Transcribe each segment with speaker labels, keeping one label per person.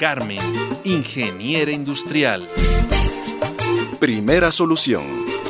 Speaker 1: Carmen, ingeniera industrial.
Speaker 2: Primera solución.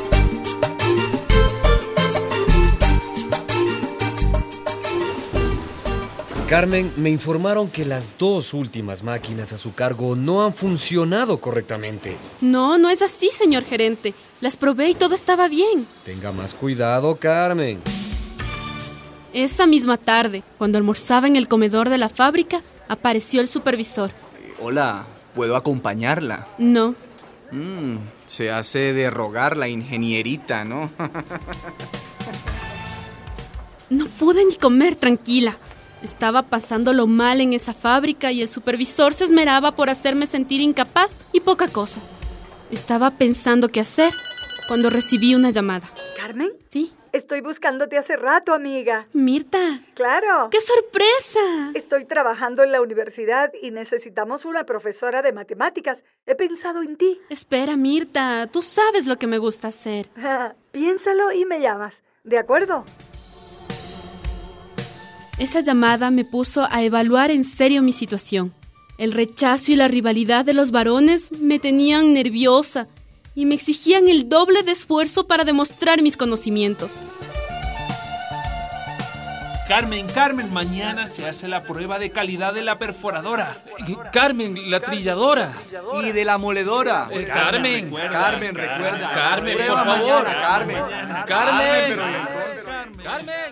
Speaker 3: Carmen, me informaron que las 2 últimas máquinas a su cargo no han funcionado correctamente.
Speaker 4: No, no es así, señor gerente. Las probé y todo estaba bien.
Speaker 3: Tenga más cuidado, Carmen.
Speaker 4: Esa misma tarde, cuando almorzaba en el comedor de la fábrica, apareció el supervisor.
Speaker 5: Hola, ¿puedo acompañarla?
Speaker 4: No.
Speaker 5: Se hace de rogar la ingenierita, ¿no?
Speaker 4: No pude ni comer tranquila. Estaba pasándolo mal en esa fábrica y el supervisor se esmeraba por hacerme sentir incapaz y poca cosa. Estaba pensando qué hacer cuando recibí una llamada.
Speaker 6: ¿Carmen?
Speaker 4: Sí.
Speaker 6: Estoy buscándote hace rato, amiga.
Speaker 4: Mirta.
Speaker 6: ¡Claro!
Speaker 4: ¡Qué sorpresa!
Speaker 6: Estoy trabajando en la universidad y necesitamos una profesora de matemáticas. He pensado en ti.
Speaker 4: Espera, Mirta, tú sabes lo que me gusta hacer.
Speaker 6: Piénsalo y me llamas. ¿De acuerdo?
Speaker 4: Esa llamada me puso a evaluar en serio mi situación. El rechazo y la rivalidad de los varones me tenían nerviosa y me exigían el doble de esfuerzo para demostrar mis conocimientos.
Speaker 1: Carmen, mañana se hace la prueba de calidad de la perforadora.
Speaker 7: Carmen, la trilladora.
Speaker 5: Y de la moledora.
Speaker 7: Carmen,
Speaker 5: recuerda.
Speaker 7: Carmen,
Speaker 5: Prueba
Speaker 7: por favor.
Speaker 5: mañana, Carmen.
Speaker 7: Carmen.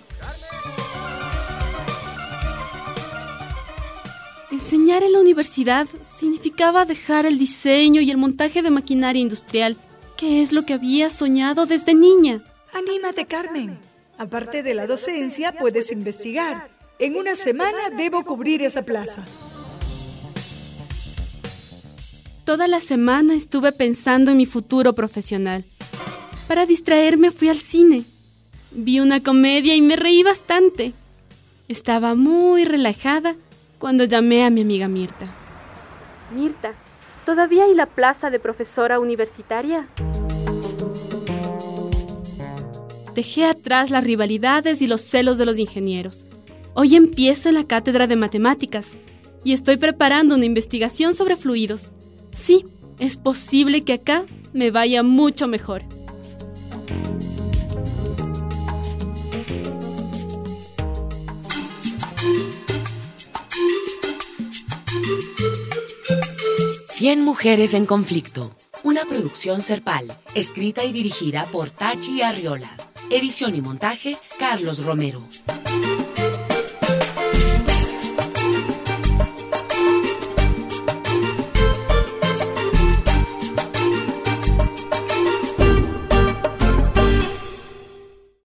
Speaker 4: Enseñar en la universidad significaba dejar el diseño y el montaje de maquinaria industrial, que es lo que había soñado desde niña.
Speaker 6: Anímate, Carmen. Aparte de la docencia, puedes investigar. En una semana debo cubrir esa plaza.
Speaker 4: Toda la semana estuve pensando en mi futuro profesional. Para distraerme fui al cine. Vi una comedia y me reí bastante. Estaba muy relajada cuando llamé a mi amiga Mirta. Mirta, ¿todavía hay la plaza de profesora universitaria? Dejé atrás las rivalidades y los celos de los ingenieros. Hoy empiezo en la cátedra de matemáticas y estoy preparando una investigación sobre fluidos. Sí, es posible que acá me vaya mucho mejor.
Speaker 8: Cien mujeres en conflicto. Una producción Serpal, escrita y dirigida por Tachi Arriola. Edición y montaje, Carlos Romero.